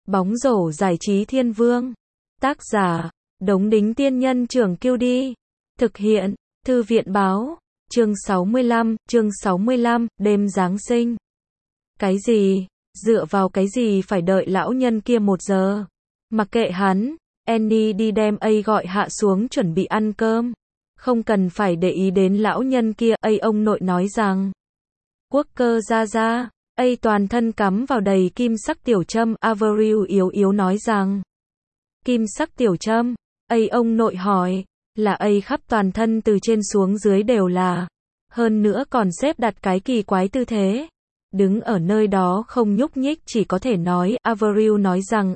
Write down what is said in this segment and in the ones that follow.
Bóng rổ giải trí thiên vương. Tác giả, Đống Đính Tiên Nhân Trưởng Kiêu Đi. Thực hiện, Thư viện Báo. Chương 65, đêm Giáng sinh. Cái gì? Dựa vào cái gì phải đợi lão nhân kia 1 giờ? Mặc kệ hắn, Annie đi đem A gọi hạ xuống chuẩn bị ăn cơm. Không cần phải để ý đến lão nhân kia, ông nội nói rằng. Quốc cơ ra. A toàn thân cắm vào đầy kim sắc tiểu châm, Avril yếu yếu nói rằng. Kim sắc tiểu châm, ông nội hỏi, là A khắp toàn thân từ trên xuống dưới đều là. Hơn nữa còn xếp đặt cái kỳ quái tư thế. Đứng ở nơi đó không nhúc nhích, chỉ có thể nói, Avril nói rằng,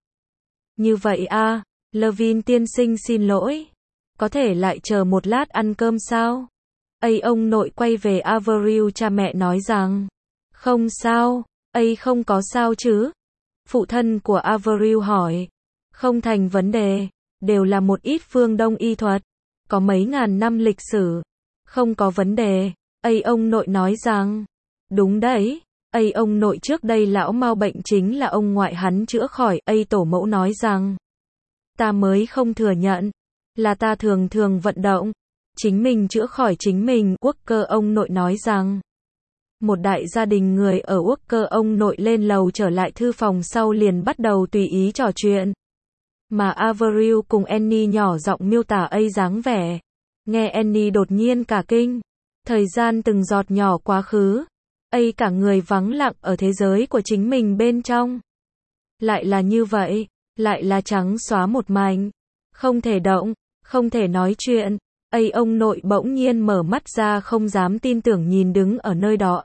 như vậy Levin tiên sinh xin lỗi. Có thể lại chờ một lát ăn cơm sao? Ông nội quay về Avril cha mẹ nói rằng, không sao, không có sao chứ? Phụ thân của Avril hỏi, không thành vấn đề, đều là một ít phương Đông y thuật, có mấy ngàn năm lịch sử, không có vấn đề. Ông nội nói rằng, đúng đấy, ông nội trước đây lão mau bệnh chính là ông ngoại hắn chữa khỏi. Tổ mẫu nói rằng, ta mới không thừa nhận, là ta thường vận động, chính mình chữa khỏi chính mình. Quốc cơ ông nội nói rằng, một đại gia đình người ở Quốc cơ ông nội lên lầu trở lại thư phòng sau liền bắt đầu tùy ý trò chuyện. Mà Avril cùng Annie nhỏ giọng miêu tả dáng vẻ. Nghe Annie đột nhiên cả kinh. Thời gian từng giọt nhỏ quá khứ. Cả người vắng lặng ở thế giới của chính mình bên trong. Lại là như vậy, lại là trắng xóa một mảnh. Không thể động, không thể nói chuyện. Ông nội bỗng nhiên mở mắt ra không dám tin tưởng nhìn đứng ở nơi đó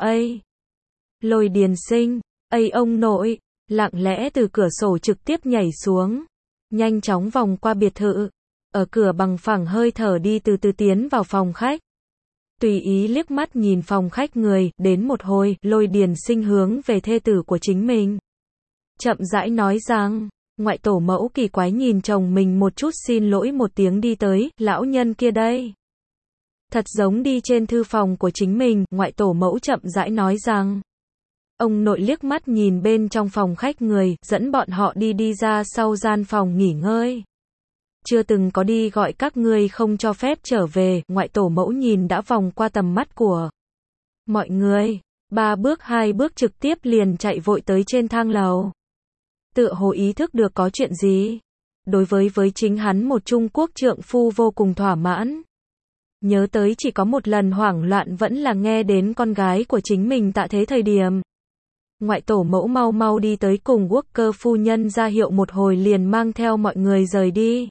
Lôi Điền Sinh. Ông nội, lặng lẽ từ cửa sổ trực tiếp nhảy xuống. Nhanh chóng vòng qua biệt thự. Ở cửa bằng phẳng hơi thở đi từ từ tiến vào phòng khách. Tùy ý liếc mắt nhìn phòng khách người, đến một hồi, Lôi Điền Sinh hướng về thê tử của chính mình. Chậm rãi nói rằng, ngoại tổ mẫu kỳ quái nhìn chồng mình một chút xin lỗi một tiếng đi tới, lão nhân kia đây. Thật giống đi trên thư phòng của chính mình, ngoại tổ mẫu chậm rãi nói rằng. Ông nội liếc mắt nhìn bên trong phòng khách người, dẫn bọn họ đi ra sau gian phòng nghỉ ngơi. Chưa từng có đi gọi các ngươi không cho phép trở về, ngoại tổ mẫu nhìn đã vòng qua tầm mắt của mọi người. 3 bước 2 bước trực tiếp liền chạy vội tới trên thang lầu. Tựa hồ ý thức được có chuyện gì. Đối với chính hắn một Trung Quốc trượng phu vô cùng thỏa mãn. Nhớ tới chỉ có một lần hoảng loạn vẫn là nghe đến con gái của chính mình tạ thế thời điểm. Ngoại tổ mẫu mau đi tới cùng Quốc cơ phu nhân ra hiệu một hồi liền mang theo mọi người rời đi.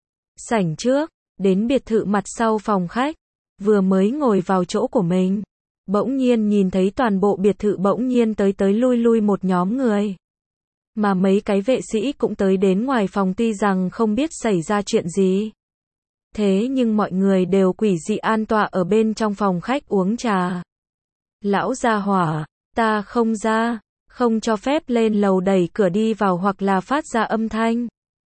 Sảnh trước, đến biệt thự mặt sau phòng khách, vừa mới ngồi vào chỗ của mình. Bỗng nhiên nhìn thấy toàn bộ biệt thự bỗng nhiên tới lui một nhóm người. Mà mấy cái vệ sĩ cũng tới đến ngoài phòng tuy rằng không biết xảy ra chuyện gì. Thế nhưng mọi người đều quỷ dị an tọa ở bên trong phòng khách uống trà. Lão gia hỏa, ta không ra, không cho phép lên lầu đẩy cửa đi vào hoặc là phát ra âm thanh.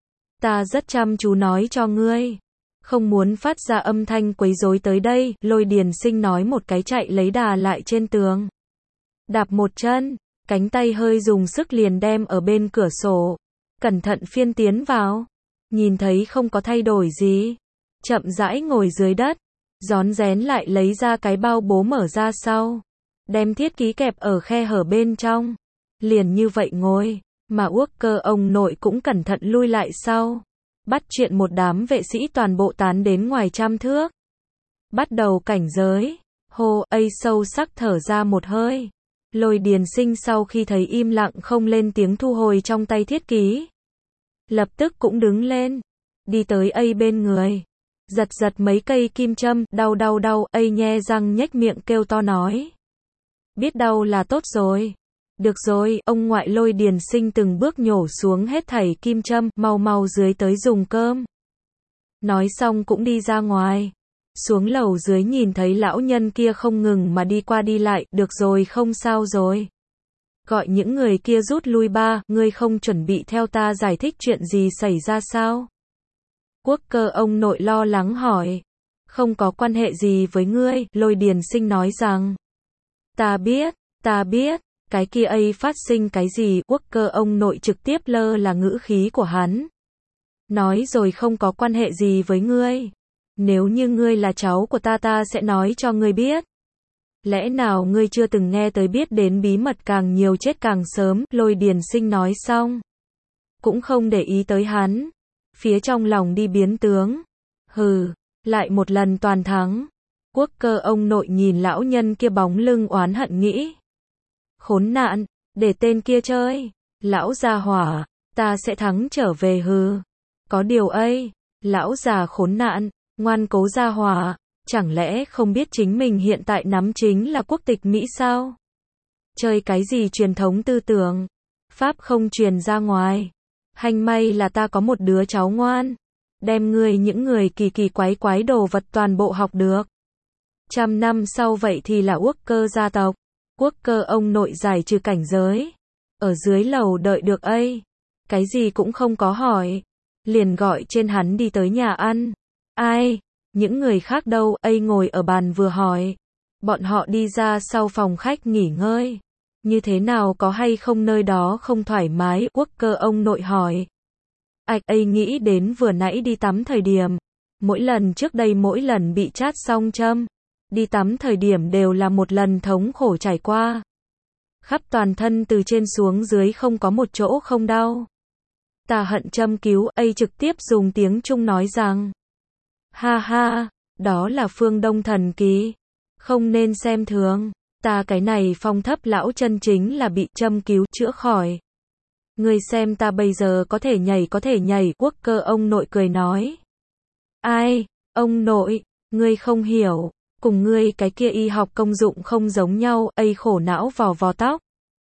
Ta rất chăm chú nói cho ngươi, không muốn phát ra âm thanh quấy rối tới đây. Lôi Điền Sinh nói một cái chạy lấy đà lại trên tường. Đạp một chân, cánh tay hơi dùng sức liền đem ở bên cửa sổ. Cẩn thận phiên tiến vào, nhìn thấy không có thay đổi gì. Chậm rãi ngồi dưới đất, rón rén lại lấy ra cái bao bố mở ra sau. Đem thiết ký kẹp ở khe hở bên trong. Liền như vậy ngồi, mà Quốc cơ ông nội cũng cẩn thận lui lại sau. Bắt chuyện một đám vệ sĩ toàn bộ tán đến ngoài 100 thước. Bắt đầu cảnh giới. Hô, sâu sắc thở ra một hơi. Lôi Điền Sinh sau khi thấy im lặng không lên tiếng thu hồi trong tay thiết ký. Lập tức cũng đứng lên. Đi tới bên người. Giật mấy cây kim châm, đau, nhe răng nhếch miệng kêu to nói. Biết đau là tốt rồi. Được rồi, ông ngoại. Lôi Điền Sinh từng bước nhổ xuống hết thảy kim châm, mau dưới tới dùng cơm. Nói xong cũng đi ra ngoài. Xuống lầu dưới nhìn thấy lão nhân kia không ngừng mà đi qua đi lại, được rồi không sao rồi. Gọi những người kia rút lui ba, ngươi không chuẩn bị theo ta giải thích chuyện gì xảy ra sao? Quốc cơ ông nội lo lắng hỏi. Không có quan hệ gì với ngươi, Lôi Điền Sinh nói rằng. Ta biết, Cái kia ấy phát sinh cái gì? Walker ông nội trực tiếp lơ là ngữ khí của hắn. Nói rồi không có quan hệ gì với ngươi. Nếu như ngươi là cháu của ta sẽ nói cho ngươi biết. Lẽ nào ngươi chưa từng nghe tới biết đến bí mật càng nhiều chết càng sớm, Lôi Điền Sinh nói xong. Cũng không để ý tới hắn. Phía trong lòng đi biến tướng. Hừ, lại một lần toàn thắng. Walker ông nội nhìn lão nhân kia bóng lưng oán hận nghĩ. Khốn nạn, để tên kia chơi. Lão già hỏa, ta sẽ thắng trở về hừ. Có điều ấy, lão già khốn nạn, ngoan cố gia hỏa, chẳng lẽ không biết chính mình hiện tại nắm chính là quốc tịch Mỹ sao? Chơi cái gì truyền thống tư tưởng? Pháp không truyền ra ngoài. Hanh may là ta có một đứa cháu ngoan. Đem ngươi những người kỳ kỳ quái quái đồ vật toàn bộ học được. 100 năm sau vậy thì là Walker gia tộc. Walker ông nội giải trừ cảnh giới. Ở dưới lầu đợi được ấy. Cái gì cũng không có hỏi. Liền gọi trên hắn đi tới nhà ăn. Ai? Những người khác đâu? Ấy ngồi ở bàn vừa hỏi. Bọn họ đi ra sau phòng khách nghỉ ngơi. Như thế nào có hay không nơi đó không thoải mái? Walker ông nội hỏi. Ấy nghĩ đến vừa nãy đi tắm thời điểm. Mỗi lần trước đây mỗi lần bị chát xong châm. Đi tắm thời điểm đều là một lần thống khổ trải qua. Khắp toàn thân từ trên xuống dưới không có một chỗ không đau. Ta hận châm cứu. Ấy trực tiếp dùng tiếng Trung nói rằng. Ha ha, đó là phương Đông thần kỳ. Không nên xem thường. Ta cái này phong thấp lão chân chính là bị châm cứu chữa khỏi. Ngươi xem ta bây giờ có thể nhảy. Walker ông nội cười nói. Ai, ông nội, ngươi không hiểu. Cùng ngươi cái kia y học công dụng không giống nhau. Ấy khổ não vò tóc.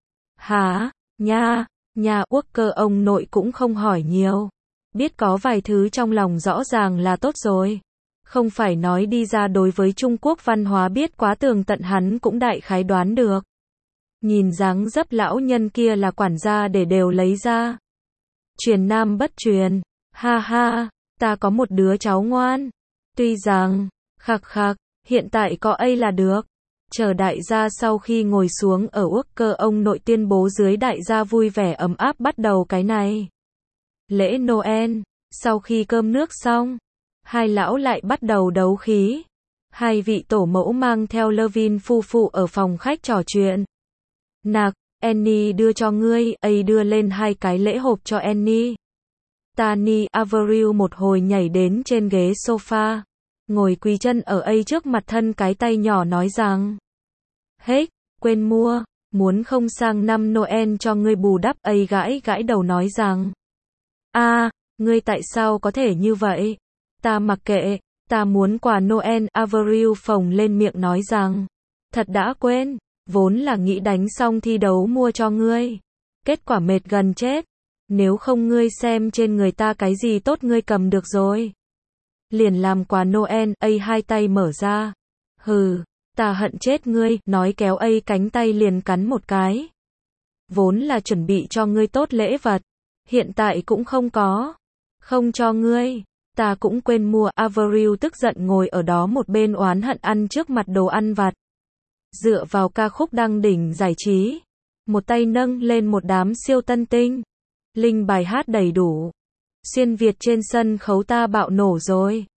Hả, nha, Walker ông nội cũng không hỏi nhiều. Biết có vài thứ trong lòng rõ ràng là tốt rồi. Không phải nói đi ra đối với Trung Quốc văn hóa biết quá tường tận hắn cũng đại khái đoán được. Nhìn dáng dấp lão nhân kia là quản gia để đều lấy ra. Truyền nam bất truyền. Ha ha, ta có một đứa cháu ngoan. Tuy rằng, khặc, hiện tại có ấy là được. Chờ đại gia sau khi ngồi xuống ở Walker ông nội tuyên bố dưới đại gia vui vẻ ấm áp bắt đầu cái này. Lễ Noel, sau khi cơm nước xong, hai lão lại bắt đầu đấu khí. Hai vị tổ mẫu mang theo Levin phu phụ ở phòng khách trò chuyện. Nạc, Annie đưa cho ngươi, ấy đưa lên hai cái lễ hộp cho Annie. Tani Avril một hồi nhảy đến trên ghế sofa. Ngồi quỳ chân ở ấy trước mặt thân cái tay nhỏ nói rằng. Hết, quên mua, muốn không sang năm Noel cho ngươi bù đắp. Ấy gãi đầu nói rằng. Ngươi tại sao có thể như vậy? Ta mặc kệ, ta muốn quà Noel. Avril phồng lên miệng nói rằng. Thật đã quên, vốn là nghĩ đánh xong thi đấu mua cho ngươi. Kết quả mệt gần chết. Nếu không ngươi xem trên người ta cái gì tốt ngươi cầm được rồi. Liền làm quà Noel. Ấy hai tay mở ra. Hừ, ta hận chết ngươi, nói kéo ấy cánh tay liền cắn một cái. Vốn là chuẩn bị cho ngươi tốt lễ vật. Hiện tại cũng không có. Không cho ngươi. Ta cũng quên mua. Avril tức giận ngồi ở đó một bên oán hận ăn trước mặt đồ ăn vặt. Dựa vào ca khúc đăng đỉnh giải trí. Một tay nâng lên một đám siêu tân tinh. Linh bài hát đầy đủ. Xuyên Việt trên sân khấu ta bạo nổ rồi.